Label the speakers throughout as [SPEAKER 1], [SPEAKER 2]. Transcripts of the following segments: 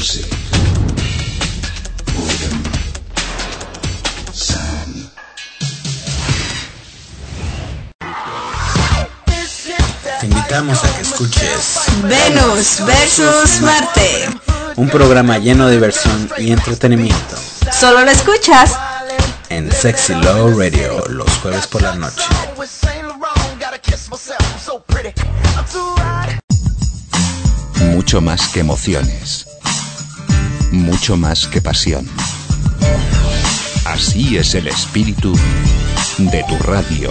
[SPEAKER 1] music, boredom, sound.
[SPEAKER 2] Te invitamos a que escuches
[SPEAKER 3] Venus versus Marte,
[SPEAKER 2] un programa lleno de diversión y entretenimiento.
[SPEAKER 3] Solo lo escuchas
[SPEAKER 2] en Sexy Low Radio los jueves por la noche.
[SPEAKER 4] Mucho más que emociones, mucho más que pasión. Así es el espíritu de tu radio.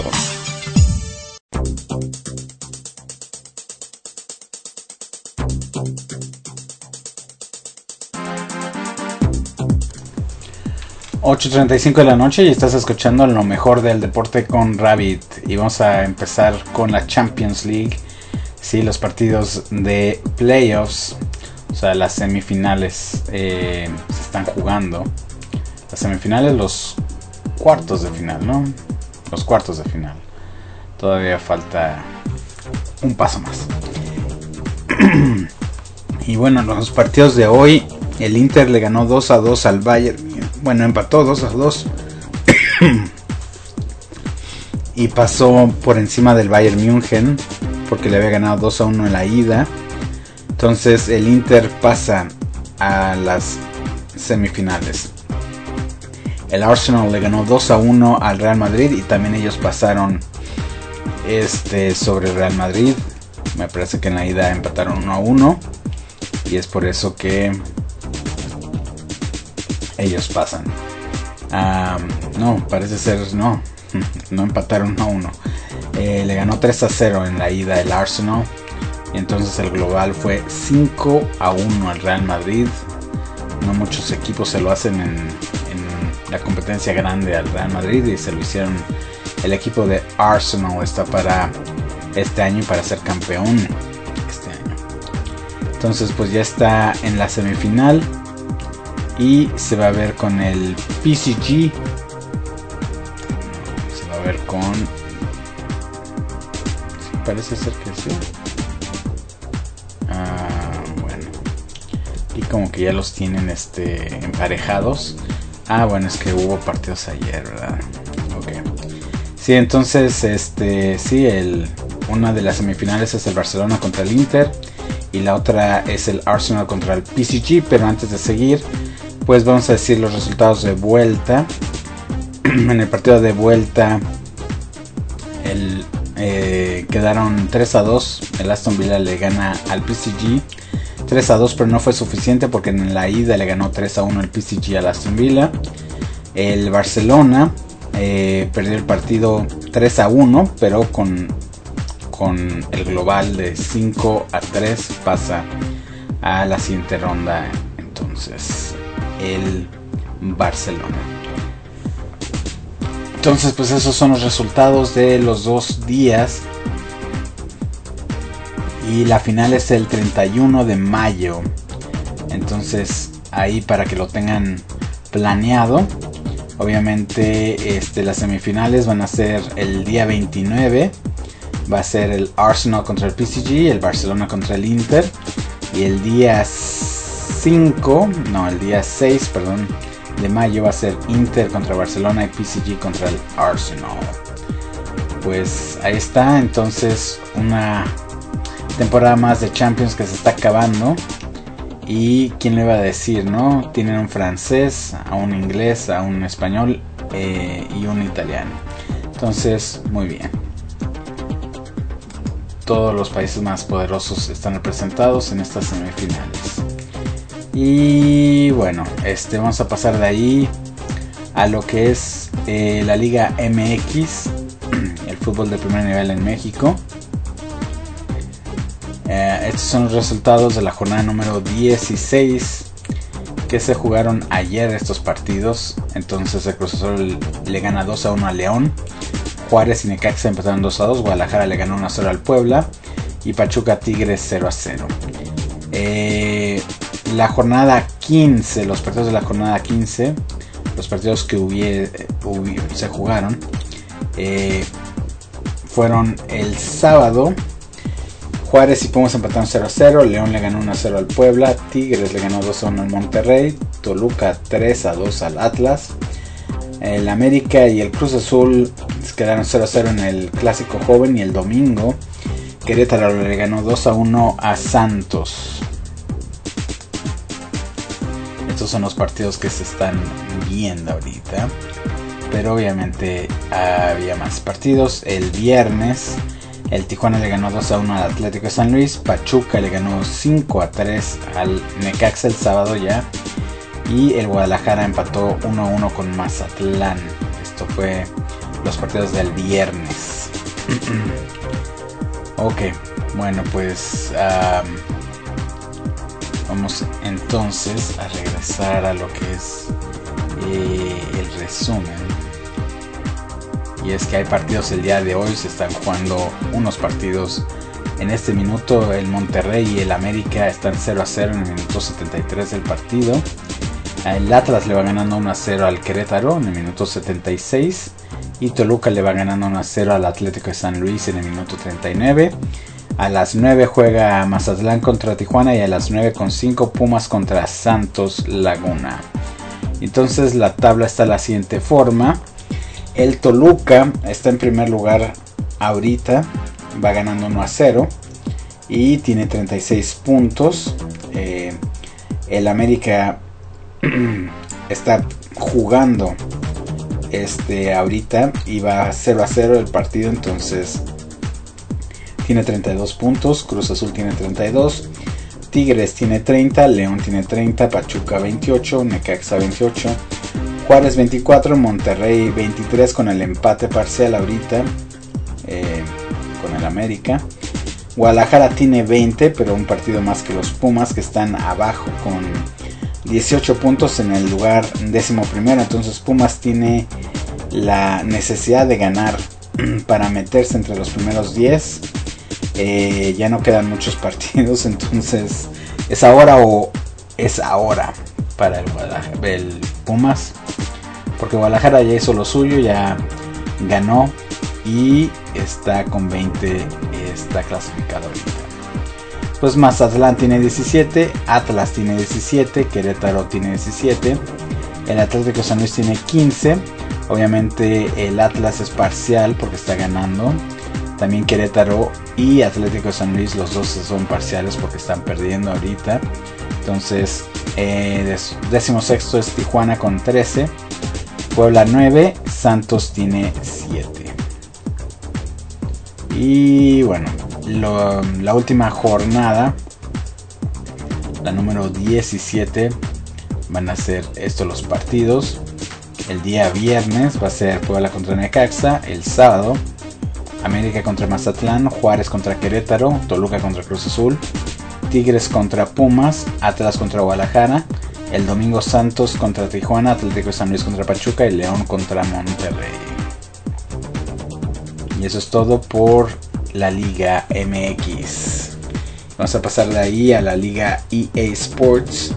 [SPEAKER 5] ...8:35 de la noche y estás escuchando lo mejor del deporte con Rabbit. Y vamos a empezar con la Champions League. Sí, los partidos de playoffs, o sea, las semifinales se están jugando. Las semifinales, los cuartos de final, ¿no? Los cuartos de final. Todavía falta un paso más. Y bueno, los partidos de hoy, el Inter le ganó 2-2 al Bayern. Bueno, empató 2-2 y pasó por encima del Bayern München porque le había ganado 2-1 en la ida. Entonces el Inter pasa a las semifinales. El Arsenal le ganó 2-1 al Real Madrid y también ellos pasaron sobre el Real Madrid. Me parece que en la ida empataron 1-1 y es por eso que ellos pasan. No, parece ser no empataron 1-1. Le ganó 3-0 en la ida el Arsenal. Y entonces el global fue 5-1 al Real Madrid. No muchos equipos se lo hacen en la competencia grande al Real Madrid. Y se lo hicieron. El equipo de Arsenal está para este año para ser campeón este año. Entonces pues ya está en la semifinal. Y se va a ver con el PSG. Se va a ver con... Parece ser que sí. Bueno. Y como que ya los tienen emparejados. Bueno, es que hubo partidos ayer, ¿verdad? Ok. Sí, entonces, sí, una de las semifinales es el Barcelona contra el Inter. Y la otra es el Arsenal contra el PSG. Pero antes de seguir, pues vamos a decir los resultados de vuelta. En el partido de vuelta quedaron 3-2. El Aston Villa le gana al PSG 3-2, pero no fue suficiente porque en la ida le ganó 3-1 el PSG al Aston Villa. El Barcelona perdió el partido 3-1, pero con el global de 5-3 pasa a la siguiente ronda. Entonces el Barcelona. Entonces pues esos son los resultados de los 2 días. Y la final es el 31 de mayo. Entonces ahí para que lo tengan planeado. Obviamente las semifinales van a ser el día 29. Va a ser el Arsenal contra el PSG, el Barcelona contra el Inter. Y el día 6 de mayo va a ser Inter contra Barcelona y PSG contra el Arsenal. Pues ahí está, entonces una temporada más de Champions que se está acabando. Y quién le iba a decir, ¿no? Tienen un francés, a un inglés, a un español y un italiano. Entonces, muy bien. Todos los países más poderosos están representados en estas semifinales. Y bueno, vamos a pasar de ahí a lo que es la Liga MX, el fútbol de primer nivel en México. Estos son los resultados de la jornada número 16 que se jugaron ayer estos partidos. Entonces el Cruz Azul le gana 2-1 a León. Juárez y Necaxa empataron 2-2. Guadalajara le ganó 1-0 al Puebla. Y Pachuca Tigres 0-0. La jornada 15, los partidos de la jornada 15, los partidos que se jugaron, fueron el sábado. Juárez y Pumas empataron 0-0, León le ganó 1-0 al Puebla, Tigres le ganó 2-1 al Monterrey, Toluca 3-2 al Atlas, el América y el Cruz Azul quedaron 0-0 en el Clásico Joven, y el domingo Querétaro le ganó 2-1 a Santos. Estos son los partidos que se están viendo ahorita, pero obviamente había más partidos. El viernes el Tijuana le ganó 2-1 al Atlético de San Luis, Pachuca le ganó 5-3 al Necaxa el sábado ya, y el Guadalajara empató 1-1 con Mazatlán. Esto fue los partidos del viernes. Ok, bueno, pues vamos entonces a regresar a lo que es el resumen. Y es que hay partidos el día de hoy, se están jugando unos partidos en este minuto. El Monterrey y el América están 0-0 en el minuto 73 del partido. El Atlas le va ganando 1-0 al Querétaro en el minuto 76. Y Toluca le va ganando 1-0 al Atlético de San Luis en el minuto 39. A las 9 juega Mazatlán contra Tijuana, y a las 9:05 Pumas contra Santos Laguna. Entonces la tabla está de la siguiente forma. El Toluca está en primer lugar ahorita, va ganando 1-0 y tiene 36 puntos. El América está jugando ahorita y va 0-0 el partido, entonces tiene 32 puntos. Cruz Azul tiene 32, Tigres tiene 30, León tiene 30, Pachuca 28, Necaxa 28, Juárez 24, Monterrey 23 con el empate parcial ahorita con el América. Guadalajara tiene 20, pero un partido más que los Pumas, que están abajo con 18 puntos en el lugar 11º. Entonces Pumas tiene la necesidad de ganar para meterse entre los primeros 10. Ya no quedan muchos partidos, entonces es ahora o es ahora para el Pumas, porque Guadalajara ya hizo lo suyo, ya ganó y está con 20, está clasificado ahorita. Pues Mazatlán tiene 17, Atlas tiene 17, Querétaro tiene 17, el Atlético de San Luis tiene 15. Obviamente el Atlas es parcial porque está ganando. También Querétaro y Atlético de San Luis, los dos son parciales porque están perdiendo ahorita. Entonces 16º es Tijuana con 13, Puebla 9, Santos tiene 7. Y bueno, la última jornada, la número 17, van a ser estos los partidos. El día viernes va a ser Puebla contra Necaxa. El sábado América contra Mazatlán, Juárez contra Querétaro, Toluca contra Cruz Azul, Tigres contra Pumas, Atlas contra Guadalajara. El domingo Santos contra Tijuana, Atlético de San Luis contra Pachuca y León contra Monterrey. Y eso es todo por la Liga MX. Vamos a pasar de ahí a la Liga EA Sports.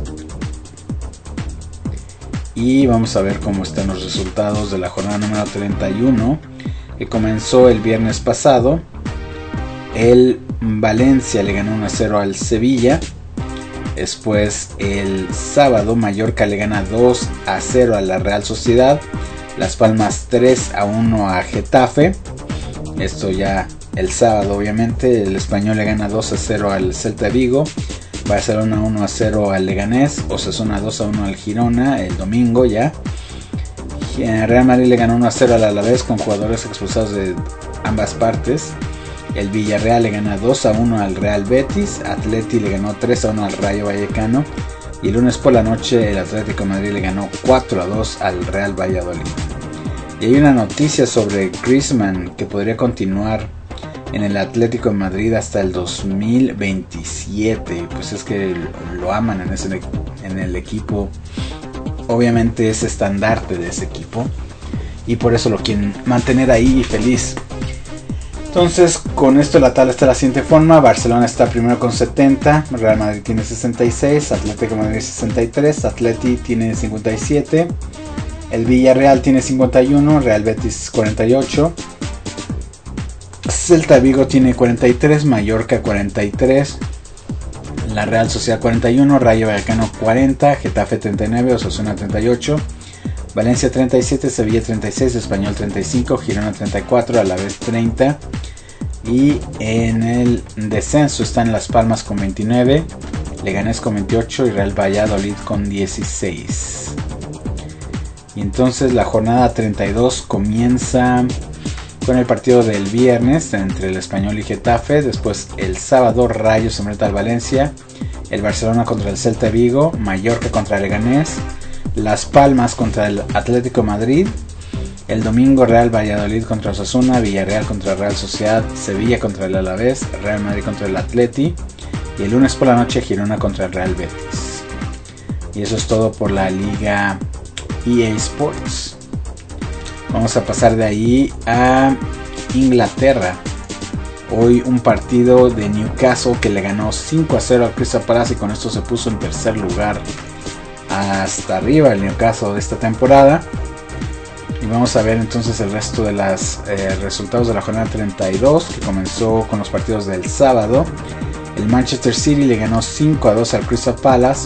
[SPEAKER 5] Y vamos a ver cómo están los resultados de la jornada número 31, que comenzó el viernes pasado. El Valencia le ganó 1-0 al Sevilla. Después el sábado Mallorca le gana 2-0 a la Real Sociedad. Las Palmas 3-1 a Getafe. Esto ya el sábado obviamente. El Español le gana 2-0 al Celta de Vigo. Barcelona 1-0 al Leganés. Osasuna 2-1 al Girona el domingo ya. Real Madrid le ganó 1-0 al Alavés con jugadores expulsados de ambas partes. El Villarreal le gana 2-1 al Real Betis. Atleti le ganó 3-1 al Rayo Vallecano. Y el lunes por la noche el Atlético de Madrid le ganó 4-2 al Real Valladolid. Y hay una noticia sobre Griezmann, que podría continuar en el Atlético de Madrid hasta el 2027. Pues es que lo aman en el equipo. Obviamente es estandarte de ese equipo y por eso lo quieren mantener ahí feliz. Entonces con esto la tabla está de la siguiente forma. Barcelona está primero con 70, Real Madrid tiene 66, Atlético de Madrid 63, Atleti tiene 57, el Villarreal tiene 51, Real Betis 48, Celta Vigo tiene 43, Mallorca 43, la Real Sociedad 41, Rayo Vallecano 40, Getafe 39, Osasuna 38, Valencia 37, Sevilla 36, Español 35, Girona 34, Alavés 30. Y en el descenso están Las Palmas con 29, Leganés con 28 y Real Valladolid con 16. Y entonces la jornada 32 comienza con el partido del viernes entre el Español y Getafe. Después el sábado Rayo se enfrenta al Valencia, el Barcelona contra el Celta Vigo, Mallorca contra el Leganés, Las Palmas contra el Atlético Madrid. El domingo Real Valladolid contra Osasuna, Villarreal contra Real Sociedad, Sevilla contra el Alavés, Real Madrid contra el Atleti. Y el lunes por la noche Girona contra el Real Betis. Y eso es todo por la Liga EA Sports. Vamos a pasar de ahí a Inglaterra. Hoy un partido de Newcastle que le ganó 5-0 al Crystal Palace y con esto se puso en tercer lugar hasta arriba el Newcastle de esta temporada. Y vamos a ver entonces el resto de los resultados de la jornada 32 que comenzó con los partidos del sábado. El Manchester City le ganó 5-2 al Crystal Palace.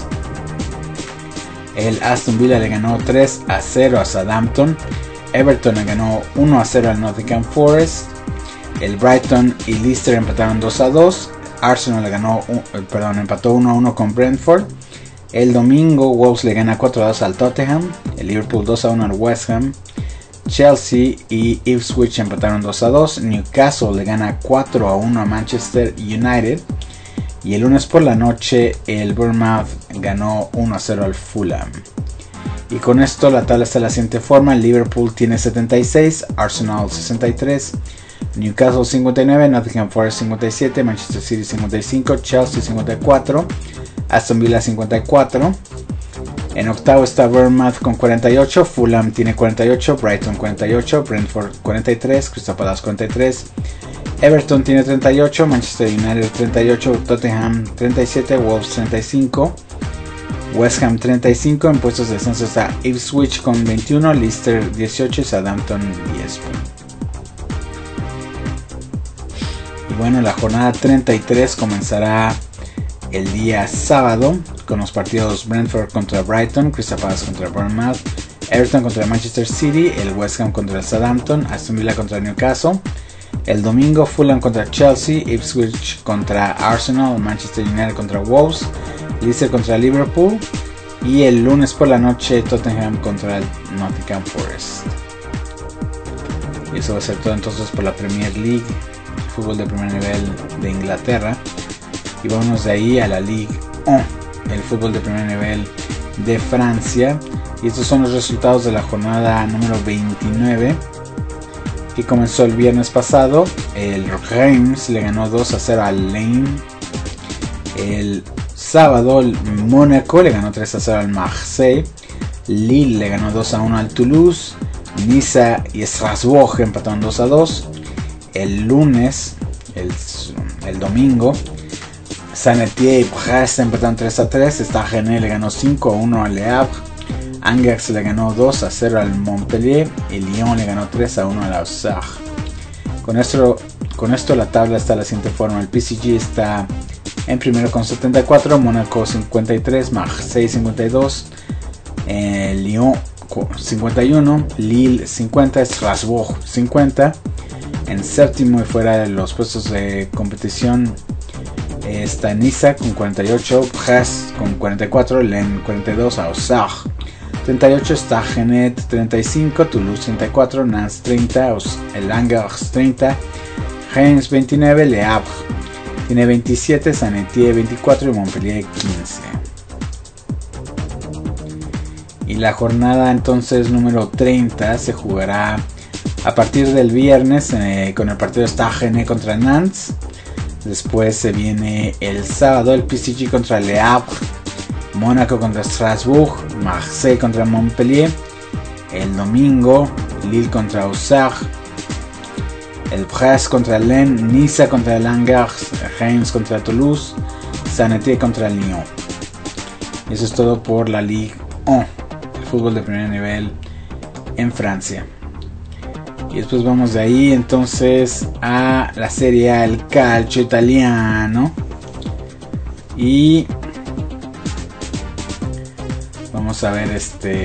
[SPEAKER 5] El Aston Villa le ganó 3-0 a Southampton. Everton le ganó 1-0 al Nottingham Forest. El Brighton y Leicester empataron 2-2. Arsenal le empató 1-1 con Brentford. El domingo Wolves le gana 4-2 al Tottenham. El Liverpool 2-1 al West Ham. Chelsea y Ipswich empataron 2-2. Newcastle le gana 4-1 a Manchester United. Y el lunes por la noche el Bournemouth ganó 1-0 al Fulham. Y con esto la tabla está de la siguiente forma. El Liverpool tiene 76, Arsenal 63, Newcastle 59, Nottingham Forest 57, Manchester City 55, Chelsea 54, Aston Villa 54. En octavo está Bournemouth con 48, Fulham tiene 48, Brighton 48, Brentford 43, Crystal Palace 43, Everton tiene 38, Manchester United 38, Tottenham 37, Wolves 35, West Ham 35. En puestos de descenso está Ipswich con 21, Leicester 18 y Southampton 10. Y bueno, la jornada 33 comenzará el día sábado con los partidos Brentford contra Brighton, Crystal Palace contra Bournemouth, Everton contra Manchester City, el West Ham contra el Southampton, Aston Villa contra Newcastle. El domingo Fulham contra Chelsea, Ipswich contra Arsenal, Manchester United contra Wolves, Leicester contra Liverpool. Y el lunes por la noche Tottenham contra el Nottingham Forest. Y eso va a ser todo entonces por la Premier League, fútbol de primer nivel de Inglaterra. Y vámonos de ahí a la Ligue 1, el fútbol de primer nivel de Francia. Y estos son los resultados de la jornada número 29 que comenzó el viernes pasado. El Reims le ganó 2-0 al Lens. El sábado el Mónaco le ganó 3-0 al Marseille. Lille le ganó 2-1 al Toulouse. Niza y Strasbourg empataron 2-2. El lunes, el domingo, Saint-Étienne y Brest empataron 3-3. Stade le ganó 5-1 al Le Havre. Angers le ganó 2-0 al Montpellier y Lyon le ganó 3-1 al Auxerre. Con esto la tabla está de la siguiente forma. El PSG está en primero con 74, Mónaco 53, Marseille 52, Lyon 51, Lille 50, Strasbourg 50. En séptimo y fuera de los puestos de competición está Niza con 48, Brest con 44, Lens 42, Auxerre 38, Stade 35, Toulouse 34, Nantes 30, el Angers 30, Reims 29, Le Havre tiene 27, Saint-Étienne 24 y Montpellier 15. Y la jornada entonces número 30 se jugará a partir del viernes con el partido Stade contra Nantes. Después se viene el sábado el PSG contra Le Havre, Mónaco contra Strasbourg, Marseille contra Montpellier. El domingo Lille contra Auxerre, el Brest contra Lens, Niza contra el Angers, Reims contra Toulouse, Saint-Étienne contra Lyon. Y eso es todo por la Ligue 1, el fútbol de primer nivel en Francia. Y después vamos de ahí entonces a la Serie A, el calcio italiano. Y vamos a ver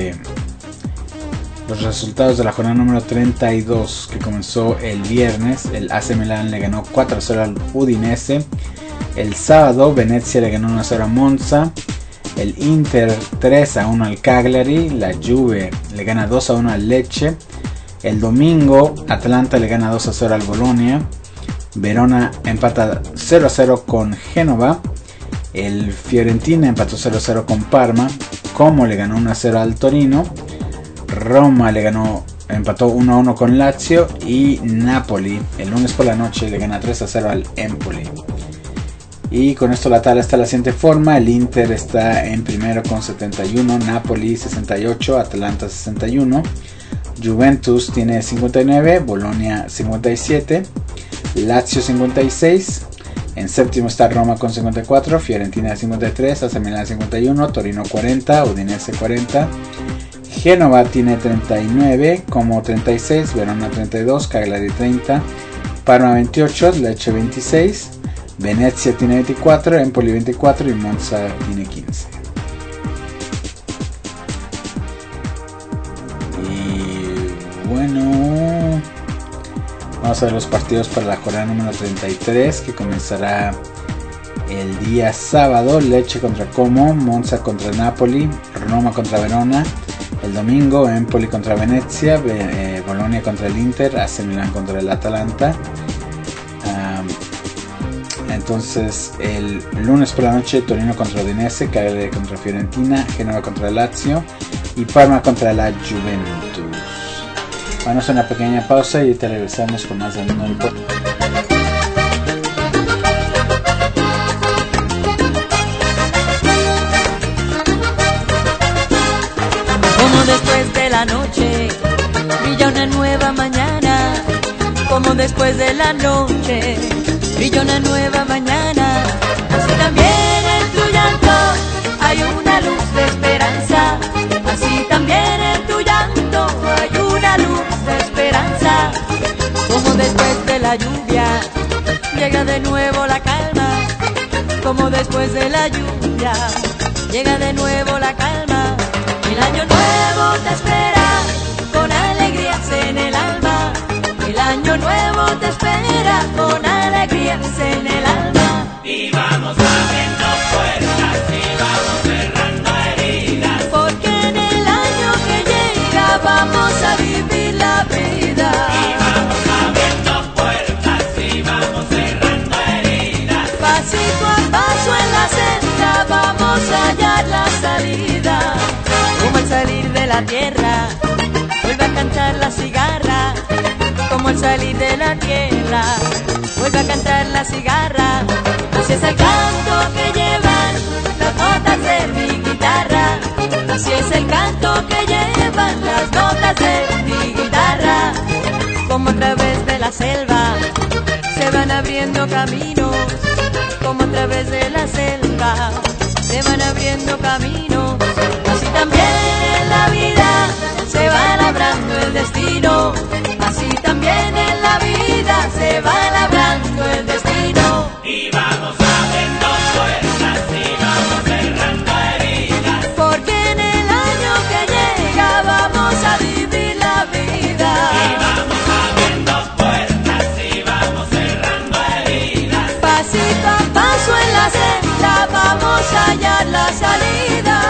[SPEAKER 5] los resultados de la jornada número 32 que comenzó el viernes. El AC Milan le ganó 4-0 al Udinese. El sábado Venezia le ganó 1-0 a Monza. El Inter 3-1 al Cagliari. La Juve le gana 2-1 al Lecce. El domingo Atlanta le gana 2-0 al Bolonia. Verona empata 0-0 con Génova. El Fiorentina empató 0-0 con Parma. Como le ganó 1-0 al Torino. Roma empató 1-1 con Lazio. Y Napoli el lunes por la noche le gana 3-0 al Empoli. Y con esto la tabla está de la siguiente forma. El Inter está en primero con 71, Napoli 68, Atalanta 61, Juventus tiene 59, Bolonia 57, Lazio 56. En séptimo está Roma con 54, Fiorentina 53, AC Milan 51, Torino 40, Udinese 40, Génova tiene 39, Como 36, Verona 32, Cagliari 30, Parma 28, Lecce 26, Venezia tiene 24, Empoli 24 y Monza tiene 15. Y bueno, vamos a ver los partidos para la jornada número 33 que comenzará el día sábado. Lecce contra Como, Monza contra Napoli, Roma contra Verona. El domingo Empoli contra Venezia, Bolonia contra el Inter, AC Milan contra el Atalanta. Entonces el lunes por la noche Torino contra Udinese, Cagliari contra Fiorentina, Génova contra Lazio y Parma contra la Juventus. Vamos a una pequeña pausa y te regresamos con más del mundo del deporte.
[SPEAKER 1] Como después de la noche brilla una nueva mañana, como después de la noche brilla una nueva mañana, así también en tu llanto hay una luz de esperanza, así también en tu llanto hay una luz de esperanza. Como después de la lluvia llega de nuevo la calma, como después de la lluvia llega de nuevo la calma. El año nuevo te espera con alegrías en el alma, el año nuevo te espera con alegrías en el alma.
[SPEAKER 6] Y vamos abriendo puertas y vamos cerrando heridas,
[SPEAKER 1] porque en el año que llega vamos a vivir la vida.
[SPEAKER 6] y vamos abriendo puertas y vamos cerrando heridas,
[SPEAKER 1] Pasito a paso en la senda vamos a hallar la salida. Como al salir de la tierra vuelve a cantar la cigarra, como al salir de la tierra vuelve a cantar la cigarra. Así es el canto que llevan las notas de mi guitarra, así es el canto que llevan las notas de mi guitarra. Como a través de la selva se van abriendo caminos, como a través de la selva se van abriendo caminos, así también en la vida se va labrando el destino, así también en la vida se va labrando el destino.
[SPEAKER 6] y vamos abriendo puertas y vamos cerrando heridas,
[SPEAKER 1] Porque en el año que llega vamos a vivir la vida.
[SPEAKER 6] y vamos abriendo puertas y vamos cerrando heridas,
[SPEAKER 1] Pasito a paso en la senda vamos a hallar la salida.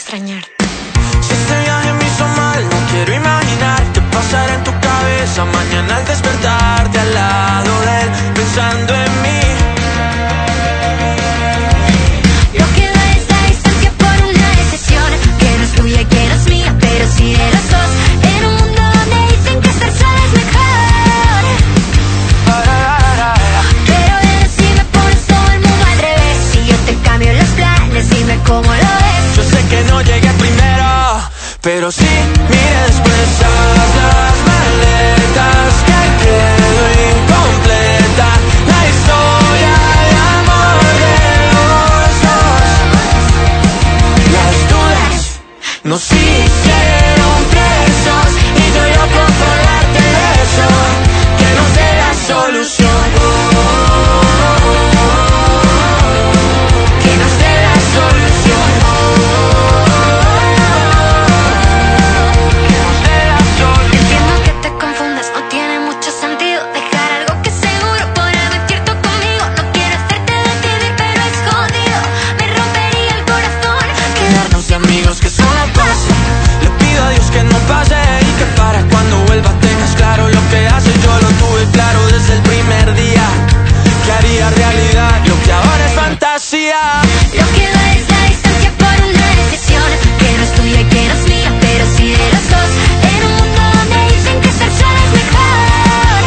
[SPEAKER 7] extrañarte.
[SPEAKER 8] Si este viaje me hizo mal, no quiero imaginar qué pasará en tu cabeza mañana al despertarte al lado de él, pensando en mí.
[SPEAKER 7] No queda esta distancia por una decisión que no es tuya y que no es mía, pero sí de los dos. En un mundo donde dicen que estar sola es mejor. Pero dime si me pones todo el mundo al revés, si yo te cambio los planes, dime cómo lo ves.
[SPEAKER 8] Yo sé que no llegué primero, pero sí, mire después todas las maletas que quedó incompleta, la historia de amor de los dos. Las dudas nos hicieron presos y yo loco por darte eso, que nos dé la solución, que nos dé la solución.
[SPEAKER 7] Entiendo que te confundas, no tiene mucho sentido dejar algo que es seguro por mentir tú conmigo. No quiero hacerte decidir, pero es jodido, me rompería el corazón
[SPEAKER 8] Quedarnos de amigos que eso no pasa. Le pido a Dios que no pase y que para cuando vuelva tengas claro lo que haces. Yo lo tuve claro desde el primer día, que haría realidad lo que ahora es fantasía.
[SPEAKER 7] Lo que va es la distancia por una decisión que no es tuya y que no es mía, pero sí de los dos. En un mundo donde dicen que estar sola es mejor.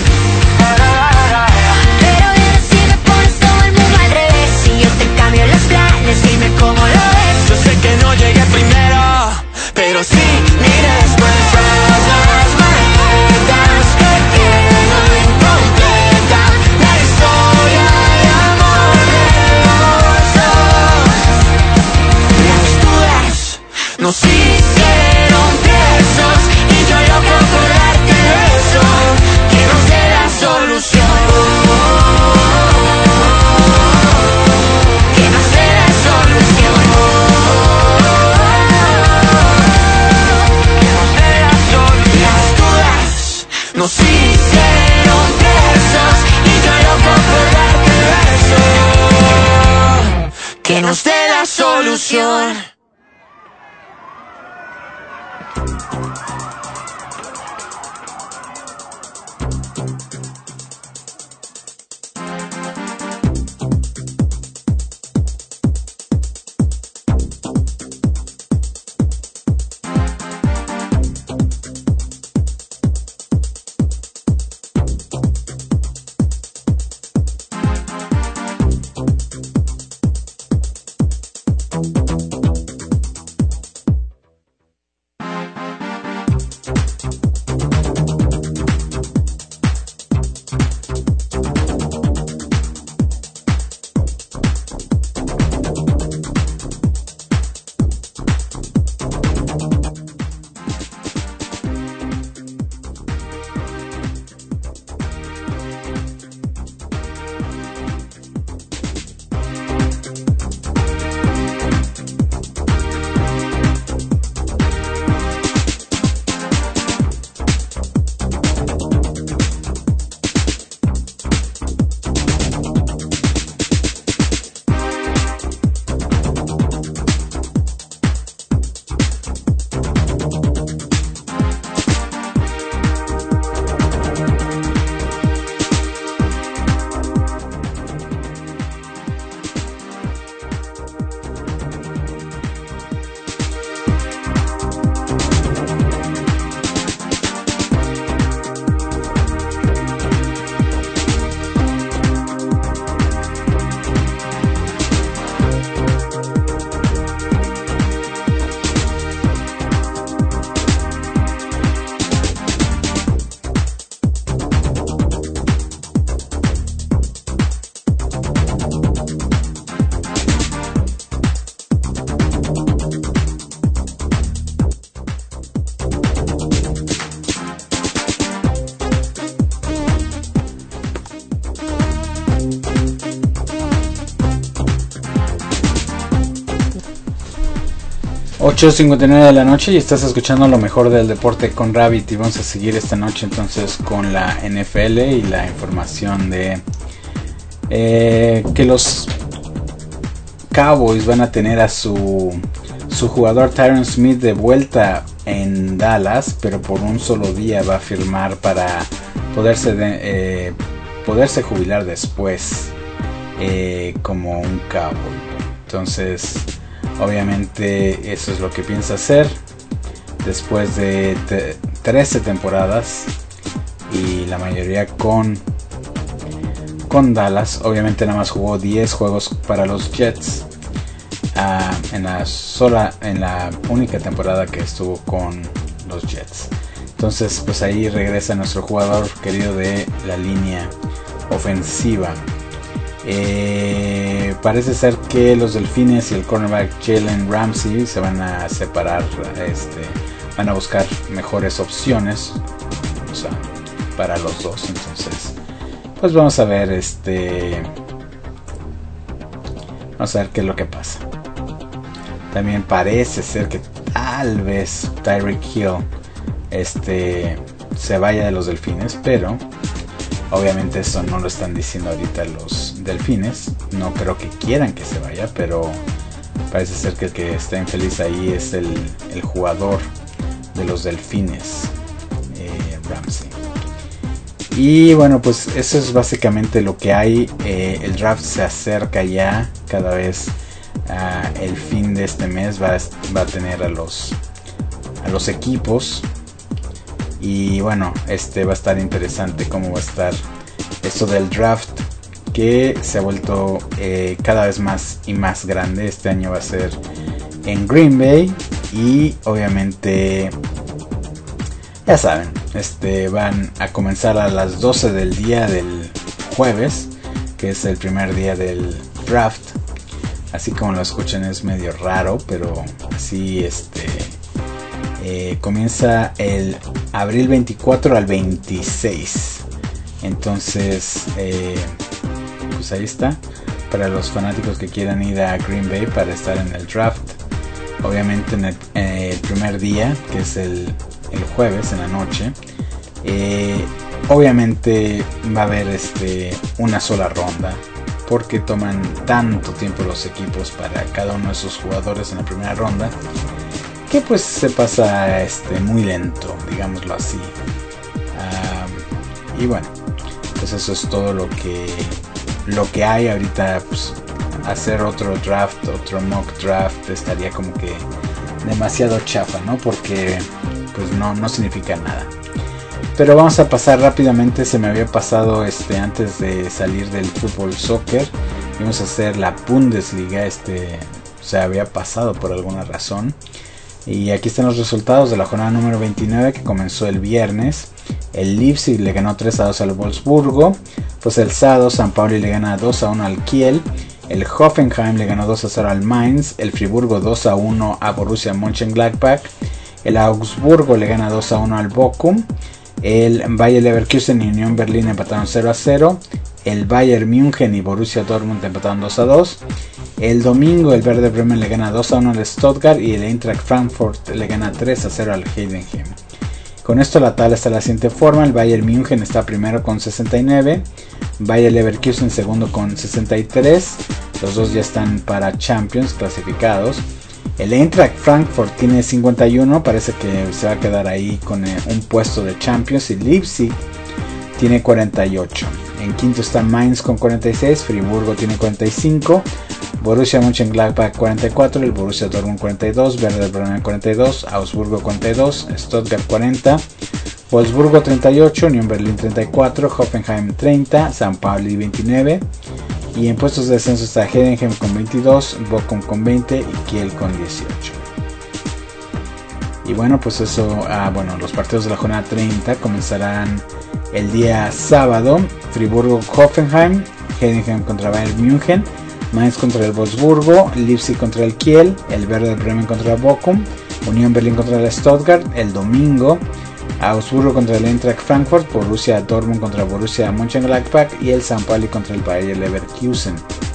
[SPEAKER 7] Pero dime si me pones todo el mundo al revés, si yo te cambio los planes, dime cómo lo ves.
[SPEAKER 8] Yo sé que no llegué primero, pero sí, mire después todas las maletas que quedó incompleta, la historia de amor de los dos. Las dudas nos hicieron presos y yo loco por darte eso, que nos dé la solución, que nos dé la solución, que nos dé la solución. Las dudas nos hicieron presos y yo loco por darte eso, que nos dé la solución.
[SPEAKER 5] ...8:59 de la noche y estás escuchando lo mejor del deporte con Rabbit. Y vamos a seguir esta noche entonces con la NFL y la información de que los Cowboys van a tener a su su jugador Tyron Smith de vuelta en Dallas, pero por un solo día va a firmar para poderse jubilar después como un Cowboy. Entonces, obviamente eso es lo que piensa hacer después de 13 temporadas y la mayoría con Dallas. Obviamente nada más jugó 10 juegos para los Jets en la única temporada que estuvo con los Jets. Entonces pues ahí regresa nuestro jugador querido de la línea ofensiva. Parece ser que los Delfines y el cornerback Jalen Ramsey se van a separar, van a buscar mejores opciones, o sea, para los dos. Entonces pues vamos a ver qué es lo que pasa. También parece ser que tal vez Tyreek Hill se vaya de los Delfines, pero obviamente eso no lo están diciendo ahorita los Delfines. No creo que quieran que se vaya, pero parece ser que el que está infeliz ahí es el jugador de los Delfines, Ramsey. Y bueno, pues eso es básicamente lo que hay. El draft se acerca ya, cada vez el fin de este mes va a tener a los equipos. Y bueno, va a estar interesante cómo va a estar esto del draft, que se ha vuelto cada vez más y más grande. Este año va a ser en Green Bay y obviamente ya saben, van a comenzar a las 12 del día del jueves, que es el primer día del draft. Así como lo escuchan, es medio raro, pero así comienza el abril 24 al 26. Entonces pues ahí está, para los fanáticos que quieran ir a Green Bay para estar en el draft. Obviamente en el primer día, que es el jueves en la noche, obviamente va a haber una sola ronda, porque toman tanto tiempo los equipos para cada uno de sus jugadores en la primera ronda, que pues se pasa muy lento, digámoslo así. Y bueno, pues eso es todo lo que hay ahorita. Pues hacer otro draft, otro mock draft, estaría como que demasiado chafa, ¿no? Porque pues no significa nada. Pero vamos a pasar rápidamente. Se me había pasado antes de salir del fútbol soccer. Vamos a hacer la Bundesliga. Se había pasado por alguna razón. Y aquí están los resultados de la jornada número 29, que comenzó el viernes. El Leipzig le ganó 3-2 al Wolfsburgo. Pues el sábado San Pauli le gana 2-1 al Kiel. El Hoffenheim le ganó 2-0 al Mainz. El Friburgo 2-1 a Borussia Mönchengladbach. El Augsburgo le gana 2-1 al Bochum. El Bayer Leverkusen y Unión Berlín empataron 0-0. El Bayern München y Borussia Dortmund empataron 2-2. El domingo el Werder Bremen le gana 2-1 al Stuttgart y el Eintracht Frankfurt le gana 3-0 al Heidenheim. Con esto la tabla está de la siguiente forma. El Bayern München está primero con 69. Bayer Leverkusen segundo con 63. Los dos ya están para Champions clasificados. El Eintracht Frankfurt tiene 51. Parece que se va a quedar ahí con un puesto de Champions. Y Leipzig tiene 48. En quinto está Mainz con 46. Friburgo tiene 45. Borussia Mönchengladbach 44, el Borussia Dortmund 42, Werder Bremen 42, Augsburgo 42, Stuttgart 40, Wolfsburgo 38, Unión Berlín 34, Hoffenheim 30, San Pauli 29. Y en puestos de descenso está Heidenheim con 22, Bochum con 20 y Kiel con 18. Y bueno, pues eso, los partidos de la jornada 30 comenzarán el día sábado. Friburgo Hoffenheim, Heidenheim contra Bayern München, Mainz contra el Wolfsburgo, Leipzig contra el Kiel, el Werder Bremen contra el Bochum, Unión Berlín contra el Stuttgart. El domingo Augsburgo contra el Eintracht Frankfurt, Borussia Dortmund contra Borussia Mönchengladbach y el San Pauli contra el Bayer Leverkusen.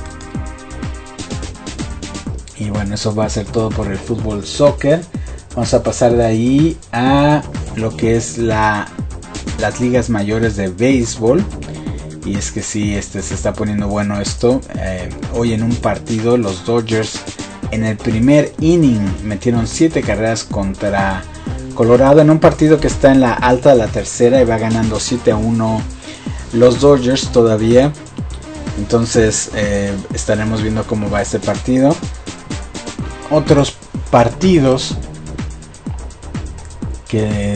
[SPEAKER 5] Y bueno, eso va a ser todo por el fútbol soccer. Vamos a pasar de ahí a lo que es las ligas mayores de béisbol. Y es que sí, se está poniendo bueno esto. Hoy en un partido los Dodgers En el primer inning metieron 7 carreras contra Colorado en un partido que está en la alta de la tercera y va ganando 7-1 los Dodgers todavía. Entonces estaremos viendo cómo va este partido. Otros partidos que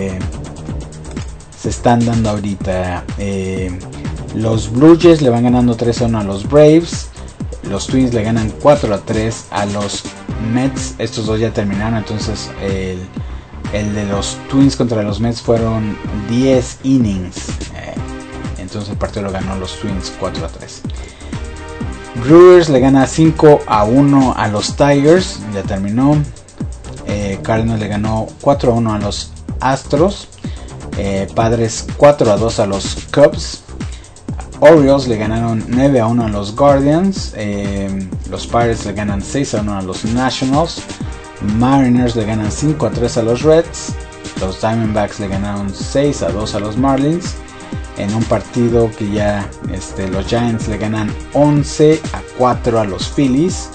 [SPEAKER 5] se están dando ahorita. Los Blue Jays le van ganando 3-1 a los Braves. Los Twins le ganan 4-3 a los Mets. Estos dos ya terminaron. Entonces el de los Twins contra los Mets fueron 10 innings. Entonces el partido lo ganó los Twins 4-3. Brewers le gana 5-1 a los Tigers. Ya terminó. Cardinals le ganó 4-1 a los Astros. Padres 4-2 a los Cubs. Orioles le ganaron 9-1 a los Guardians. Los Pirates le ganan 6-1 a los Nationals. Mariners le ganan 5-3 a los Reds. Los Diamondbacks le ganaron 6-2 a los Marlins. En un partido que ya los Giants le ganan 11-4 a los Phillies.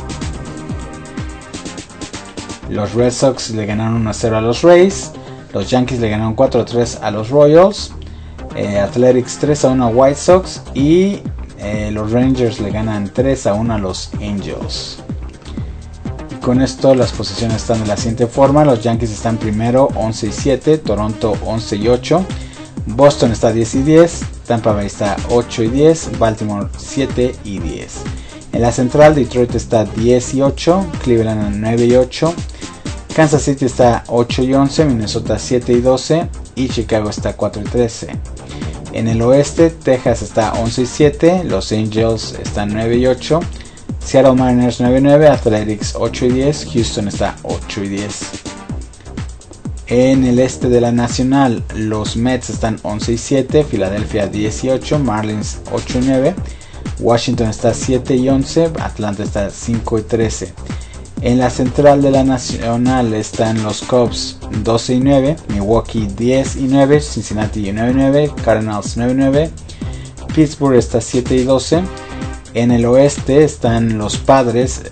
[SPEAKER 5] Los Red Sox le ganaron 1-0 a los Rays. Los Yankees le ganaron 4-3 a los Royals. Athletics 3-1 a White Sox. Y los Rangers le ganan 3-1 a los Angels. Y con esto las posiciones están de la siguiente forma. Los Yankees están primero 11-7. Toronto 11-8. Boston está 10-10. Tampa Bay está 8-10. Baltimore 7-10. En la central Detroit está 10-8. Cleveland 9-8. Kansas City está 8-11, Minnesota 7-12 y Chicago está 4-13. En el oeste, Texas está 11-7, Los Angels están 9-8, Seattle Mariners 9-9, Athletics 8-10, Houston está 8-10. En el este de la Nacional, los Mets están 11-7, Filadelfia 18, Marlins 8-9, Washington está 7-11, Atlanta está 5-13. En la central de la Nacional están los Cubs 12-9, Milwaukee 10-9, Cincinnati 9-9, Cardinals 9-9, Pittsburgh está 7-12. En el oeste están los Padres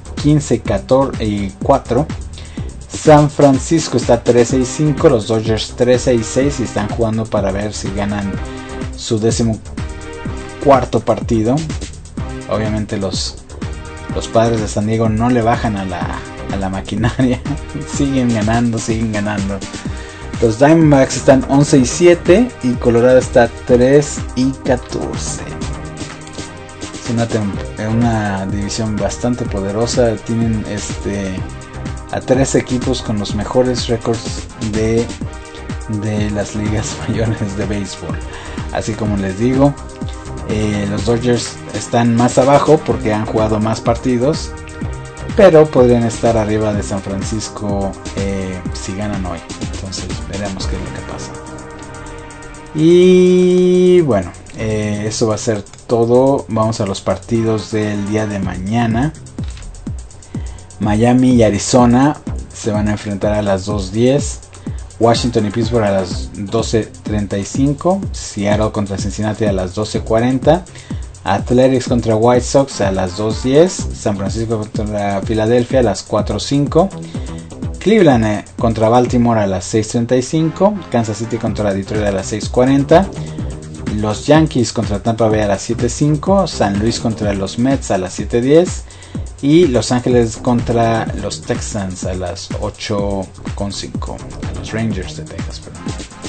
[SPEAKER 5] 15-4. San Francisco está 13-5, los Dodgers 13-6 y están jugando para ver si ganan su 14º partido. Obviamente los Padres de San Diego no le bajan a la maquinaria. siguen ganando. Los Diamondbacks están 11-7 y Colorado está 3-14. Es una división bastante poderosa. Tienen a 3 equipos con los mejores récords de las ligas mayores de béisbol. Así como les digo, los Dodgers están más abajo porque han jugado más partidos, pero podrían estar arriba de San Francisco si ganan hoy. Entonces veremos qué es lo que pasa. Y bueno, eso va a ser todo. Vamos a los partidos del día de mañana. Miami y Arizona se van a enfrentar a las 2:10. Washington y Pittsburgh a las 12:35. Seattle contra Cincinnati a las 12:40. Athletics contra White Sox a las 2:10. San Francisco contra Filadelfia a las 4:05. Cleveland contra Baltimore a las 6:35. Kansas City contra Detroit a las 6:40. Los Yankees contra Tampa Bay a las 7:05. San Luis contra los Mets a las 7:10. Y Los Ángeles contra los Texans a las 8:05. Los Rangers de Texas, perdón.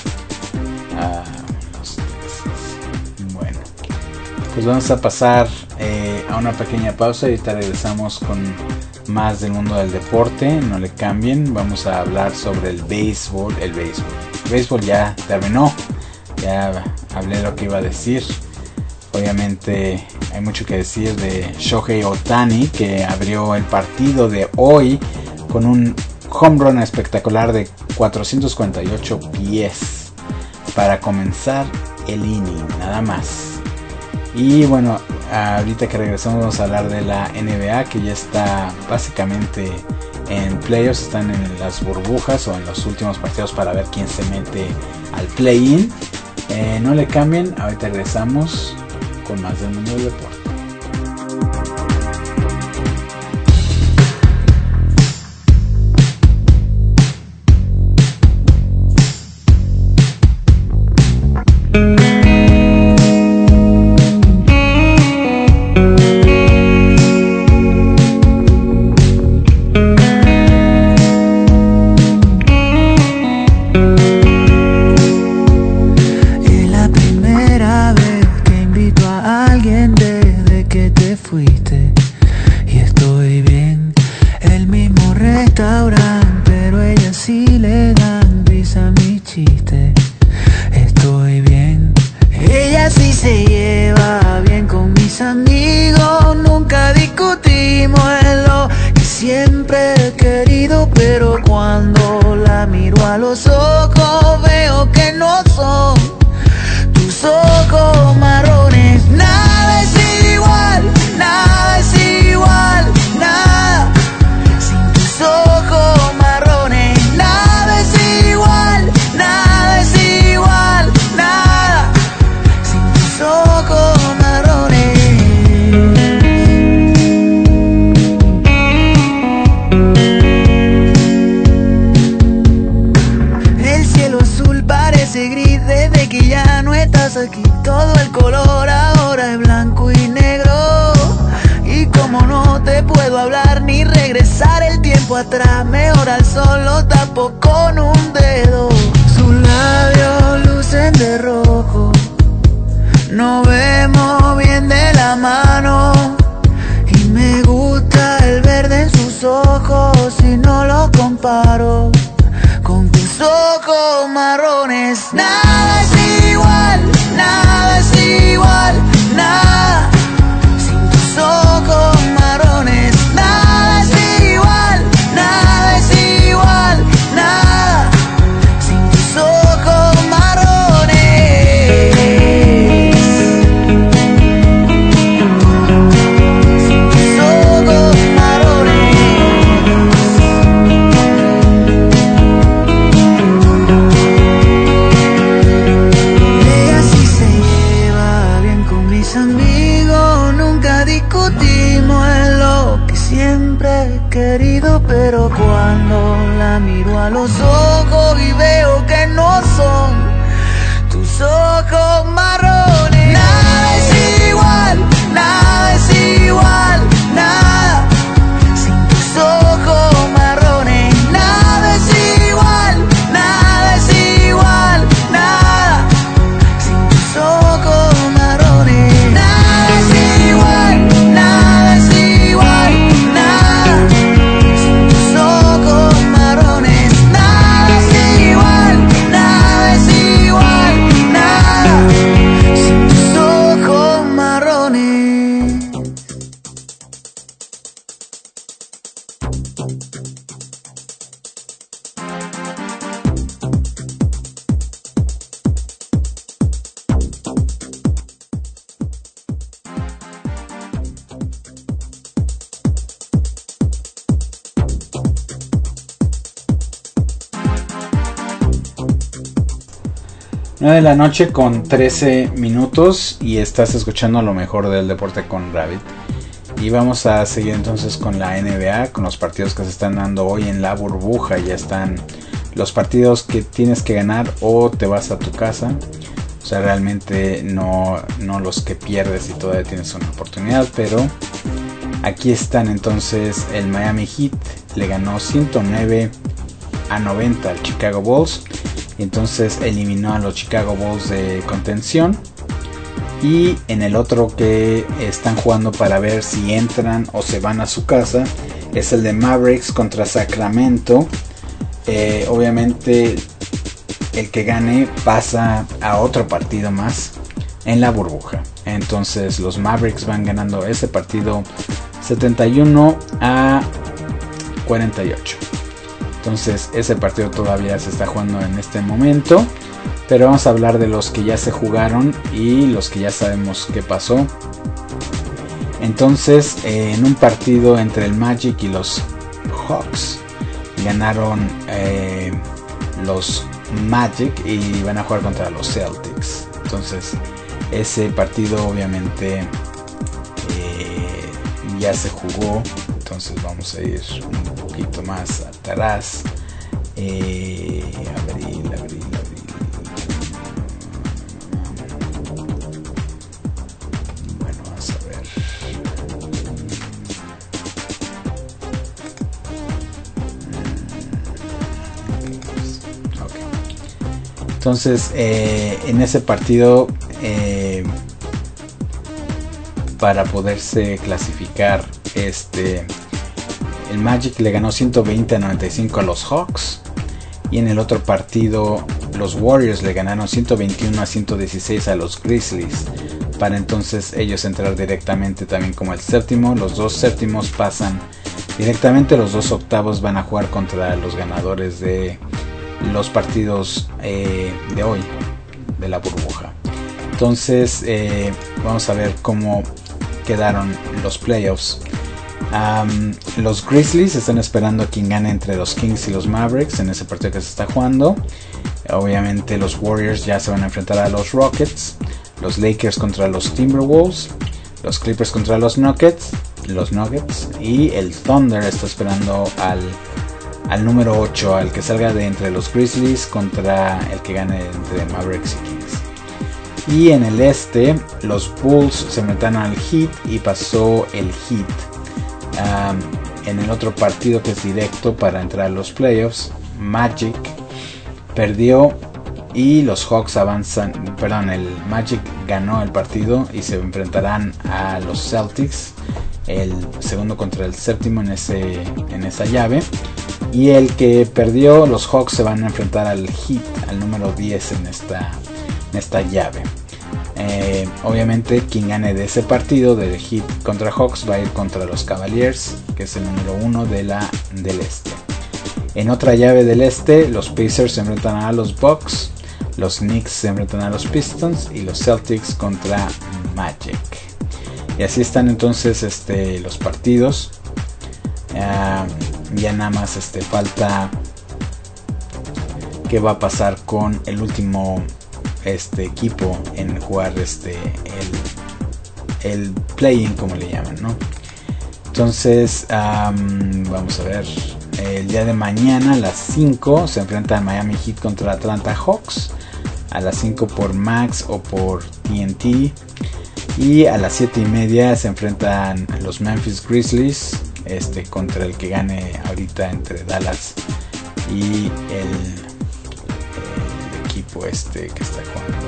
[SPEAKER 5] Los Texas. Bueno, pues vamos a pasar a una pequeña pausa y ahorita regresamos con más del mundo del deporte. No le cambien, vamos a hablar sobre el béisbol. El béisbol ya terminó. Ya hablé lo que iba a decir. Obviamente hay mucho que decir de Shohei Ohtani, que abrió el partido de hoy con un home run espectacular de 448 pies para comenzar el inning, nada más. Y bueno, ahorita que regresamos vamos a hablar de la NBA, que ya está básicamente en playoffs, están en las burbujas o en los últimos partidos para ver quién se mete al play-in. No le cambien, ahorita regresamos con más del mundo del deporte.
[SPEAKER 9] se lleva bien con mis amigos. Nunca discutimos en lo que siempre he querido, pero cuando la miro a los ojos veo que no son tus ojos marrones. Nada es igual, nada es igual, nada sin tus ojos marrones. Nada es igual, nada es igual, nada sin tus ojos marrones. El cielo azul parece gris desde que ya no estás aquí. Todo el color ahora es blanco y negro. Y como no te puedo hablar ni regresar el tiempo atrás, mejor al sol lo tapo con un dedo. Sus labios lucen de rojo, nos vemos bien de la mano. Y me gusta el verde en sus ojos y no lo comparo con tus ojos marrones. Nada es igual, nada es igual, nada sin tus ojos marrones. Nada es igual, nada es igual, nada sin tus ojos marrones. Sin tus ojos marrones. Ella sí se lleva bien con mis amigos. Nunca discutimos en lo que siempre he querido, pero cuando la miro a los ojos y veo que no son tus ojos marrones. Nada es igual, nada es igual, nada sin tus ojos marrones. Nada es igual, nada es igual, nada sin tus ojos marrones. Nada es igual, nada es igual, nada sin tus ojos marrones. Nada es igual, nada es igual, nada sin tus ojos marrones.
[SPEAKER 5] Nueve de la noche con 13 minutos y estás escuchando lo mejor del deporte con Rabbit. Y vamos a seguir entonces con la NBA, con los partidos que se están dando hoy en la burbuja. Ya están los partidos que tienes que ganar o te vas a tu casa. O sea, realmente no los que pierdes y todavía tienes una oportunidad, pero aquí están entonces. El Miami Heat le ganó 109-90 al Chicago Bulls. Entonces eliminó a los Chicago Bulls de contención. Y en el otro que están jugando para ver si entran o se van a su casa es el de Mavericks contra Sacramento. Obviamente el que gane pasa a otro partido más en la burbuja. Entonces los Mavericks van ganando ese partido 71-48. Entonces ese partido todavía se está jugando en este momento. Pero vamos a hablar de los que ya se jugaron y los que ya sabemos qué pasó. Entonces en un partido entre el Magic y los Hawks ganaron los Magic y van a jugar contra los Celtics. Entonces ese partido obviamente ya se jugó. Entonces vamos a ir un poquito más atrás. Abril. Bueno, vamos a ver. Okay. Entonces en ese partido para poderse clasificar el Magic le ganó 120-95 a los Hawks. Y en el otro partido los Warriors le ganaron 121-116 a los Grizzlies, para entonces ellos entrar directamente también como el séptimo. Los dos séptimos pasan directamente, los dos octavos van a jugar contra los ganadores de los partidos de hoy de la burbuja. Entonces vamos a ver cómo quedaron los playoffs. Los Grizzlies están esperando a quien gane entre los Kings y los Mavericks en ese partido que se está jugando. Obviamente los Warriors ya se van a enfrentar a los Rockets, los Lakers contra los Timberwolves, los Clippers contra los Nuggets, y el Thunder está esperando al número 8, al que salga de entre los Grizzlies contra el que gane entre Mavericks y Kings. Y en el este los Bulls se enfrentan al Heat y pasó el Heat. En el otro partido que es directo para entrar a los playoffs, Magic perdió y los Hawks avanzan. El Magic ganó el partido y se enfrentarán a los Celtics, el segundo contra el séptimo en esa llave. Y el que perdió, los Hawks, se van a enfrentar al Heat, al número 10 en esta llave. Obviamente quien gane de ese partido de Heat contra Hawks va a ir contra los Cavaliers, que es el número 1 del este. En otra llave del este, los Pacers se enfrentan a los Bucks, los Knicks se enfrentan a los Pistons y los Celtics contra Magic. Y así están entonces los partidos. Ya nada más falta qué va a pasar con el último equipo en jugar el play-in, como le llaman, ¿no? Entonces vamos a ver, el día de mañana a las 5 se enfrentan Miami Heat contra Atlanta Hawks, a las 5 por Max o por TNT, y a las 7:30 se enfrentan los Memphis Grizzlies contra el que gane ahorita entre Dallas y el equipo que está jugando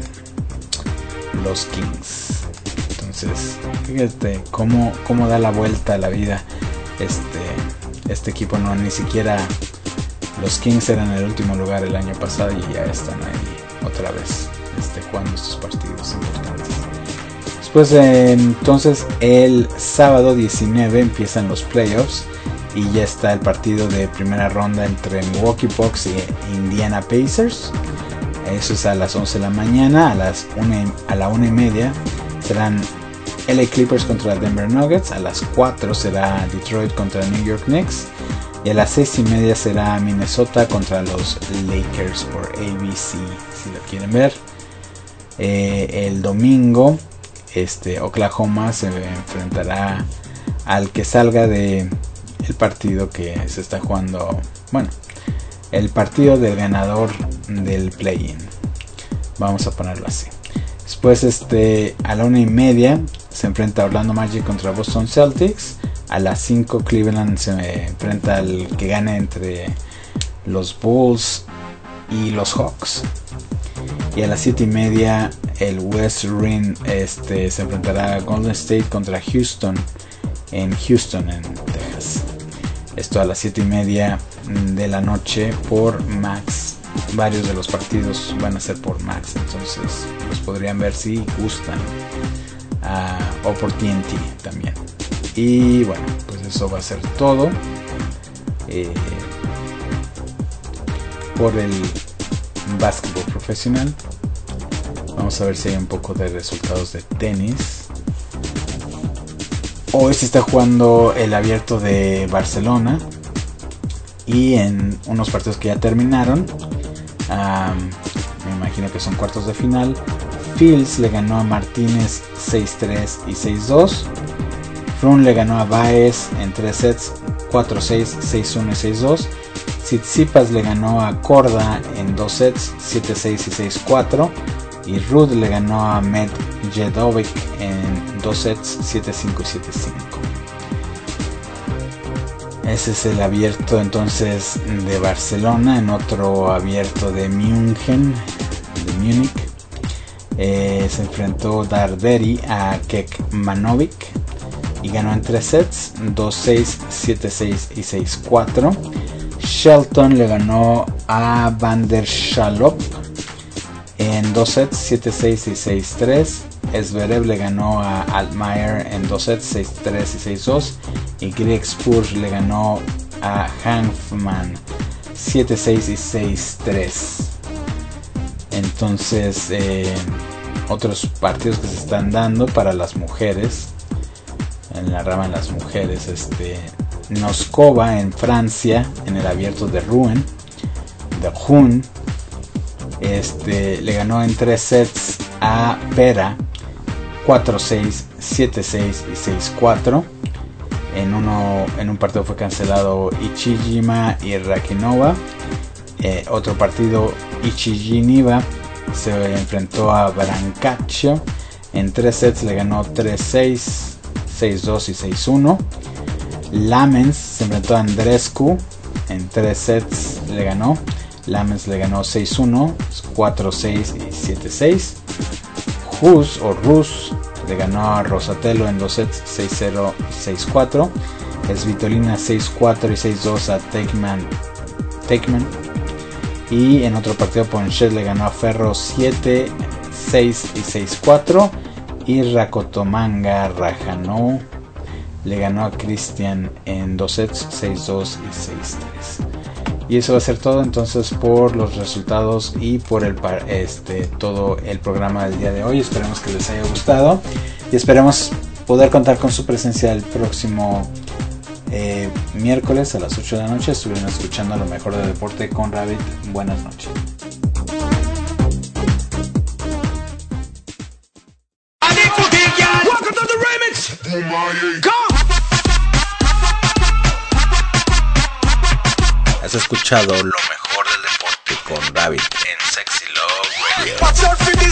[SPEAKER 5] los Kings. Entonces fíjate cómo da la vuelta a la vida este equipo. No, ni siquiera los Kings eran el último lugar el año pasado y ya están ahí otra vez jugando estos partidos importantes. Después entonces el sábado 19 empiezan los playoffs y ya está el partido de primera ronda entre Milwaukee Bucks y Indiana Pacers. Eso es a las 11 de la mañana. A la 1:30 serán LA Clippers contra Denver Nuggets. A las 4 será Detroit contra New York Knicks. Y a las 6:30 será Minnesota contra los Lakers por ABC, si lo quieren ver. El domingo Oklahoma se enfrentará al que salga de el partido que se está jugando, el partido del ganador del play-in, vamos a ponerlo así. Después a la 1:30 se enfrenta Orlando Magic contra Boston Celtics. A las 5 Cleveland se enfrenta al que gane entre los Bulls y los Hawks. Y a las 7:30 el West Rim se enfrentará a Golden State contra Houston en Texas. Esto a las 7:30 de la noche por Max. Varios de los partidos van a ser por Max, entonces los podrían ver si gustan, o por TNT también. Y bueno, pues eso va a ser todo por el básquetbol profesional. Vamos a ver si hay un poco de resultados de tenis. Hoy se está jugando el abierto de Barcelona y en unos partidos que ya terminaron, me imagino que son cuartos de final. Fields le ganó a Martínez 6-3 y 6-2. Froome le ganó a Baez en 3 sets, 4-6, 6-1 y 6-2. Tsitsipas le ganó a Korda en 2 sets, 7-6 y 6-4. Y Ruud le ganó a Medvedev en 2 sets, 7-5 y 7-5. Ese es el abierto entonces de Barcelona. En otro abierto de Múnich, se enfrentó Darderi a Kekmanovic y ganó en 3 sets, 2-6, 7-6 y 6-4. Shelton le ganó a Van der Shalop en 2 sets, 7-6 y 6-3. Zverev le ganó a Altmaier en 2 sets, 6-3 y 6-2. Y Greg Spurs le ganó a Hanfman 7-6 y 6-3. Entonces, otros partidos que se están dando para las mujeres, en la rama de las mujeres, Noskova en Francia, en el abierto de Rouen, le ganó en 3 sets a Pera 4-6, 7-6 y 6-4. En un partido fue cancelado Ichijima y Rakinova. Otro partido, Ichijiniva se enfrentó a Brancaccio. En 3 sets le ganó 3-6, 6-2 y 6-1. Lamens se enfrentó a Andreescu. En 3 sets le ganó. Lamens le ganó 6-1, 4-6 y 7-6. Rus le ganó a Rosatello en 2 sets, 6-0 y 6-4. Svitolina 6-4 y 6-2 a Teichmann. Y en otro partido, Ponchet le ganó a Ferro 7-6 y 6-4. Y Rakotomanga Rajanov le ganó a Christian en 2 sets, 6-2 y 6-3. Y eso va a ser todo entonces por los resultados y por todo el programa del día de hoy. Esperemos que les haya gustado y esperemos poder contar con su presencia el próximo miércoles a las 8 de la noche. Estuvieron escuchando lo mejor del deporte con Rabbit. Buenas noches.
[SPEAKER 2] Has escuchado lo mejor del deporte con Rabbit en Sexy Love Radio.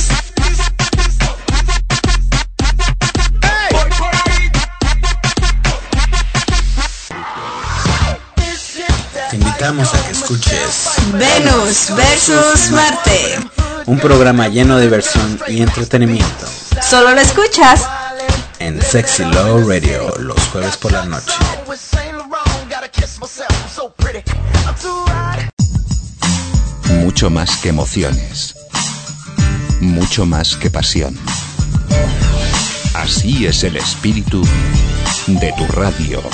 [SPEAKER 2] Te invitamos a que escuches
[SPEAKER 3] Venus versus Marte.
[SPEAKER 2] un programa lleno de diversión y entretenimiento
[SPEAKER 3] Solo lo escuchas
[SPEAKER 2] en Sexy Love Radio los jueves por la noche.
[SPEAKER 4] Mucho más que emociones. Mucho más que pasión. Así es el espíritu de tu radio.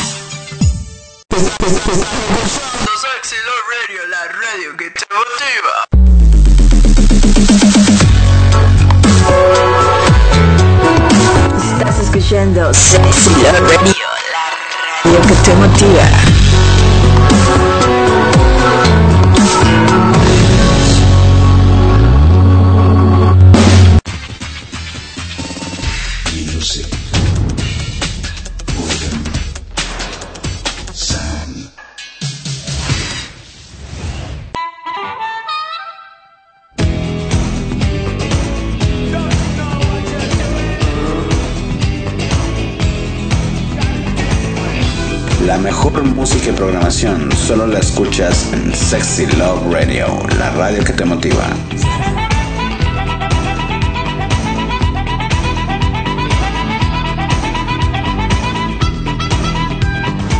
[SPEAKER 9] Sexy Love Radio, la radio que te motiva.
[SPEAKER 3] Estás escuchando Sexy Love Radio, la radio que te motiva.
[SPEAKER 2] La mejor música y programación solo la escuchas en Sexy Love Radio, la radio que te motiva.